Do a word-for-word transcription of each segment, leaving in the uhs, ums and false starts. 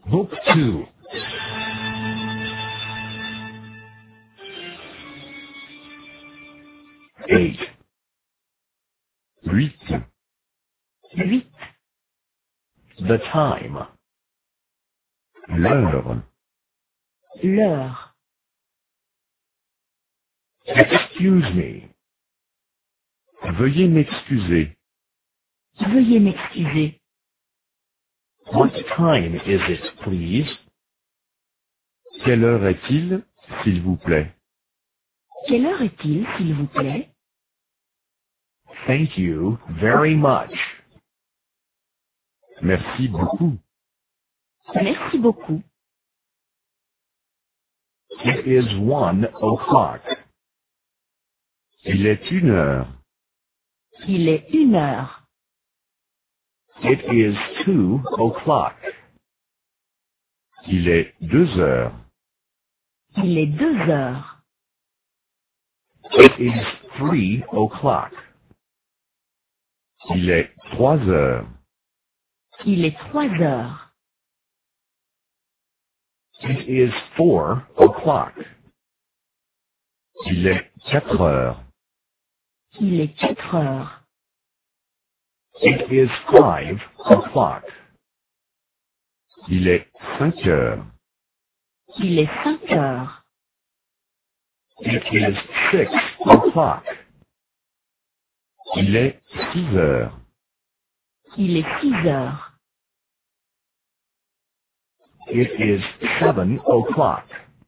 Book two. Eight. Huit. huit. The time. L'heure. L'heure. Excuse me. Veuillez m'excuser. Veuillez m'excuser. What time is it, please? Quelle heure est-il, s'il vous plaît? Quelle heure est-il, s'il vous plaît? Thank you very much. Merci beaucoup. Merci beaucoup. It is one o'clock. Il est une heure. Il est une heure. It is two o'clock. Il est deux heures. Il est deux heures. It is three o'clock. Il est trois heures. Il est trois heures. It is four o'clock. Il est quatre heures. Il est quatre heures. It is five o'clock. Il est cinq heures. Il est cinq heures. It is six o'clock. Il est six heures. Il est six heures. It is seven o'clock.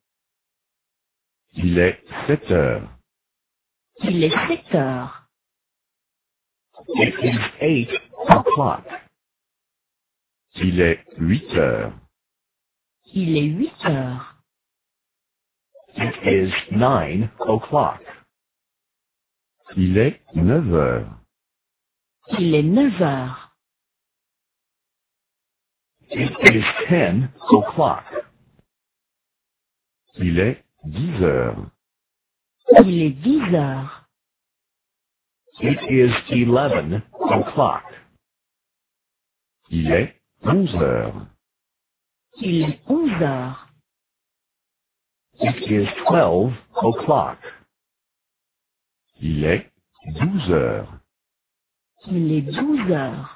Il est sept heures. Il est sept heures. It is eight o'clock. Il est huit heures. Il est huit heures. It is nine o'clock. Il est neuf heures. Il est neuf heures. It is ten o'clock. Il est dix heures. Il est dix heures. It is eleven o'clock. Il est onze heures. Il est onze heures. It is twelve o'clock. Il est douze heures. Il est douze heures.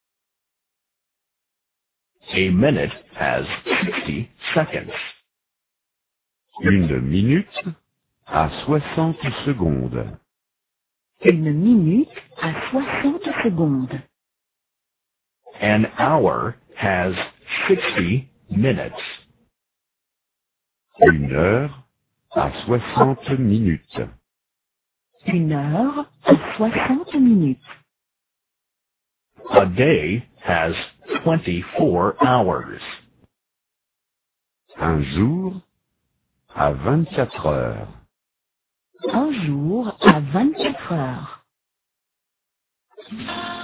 A minute has sixty seconds. Une minute a soixante secondes. Une minute à soixante secondes. An hour has sixty minutes. Une heure a soixante minutes. Une heure à soixante minutes. A day has twenty-four hours. Un jour a vingt-quatre heures. Un jour à vingt-quatre heures.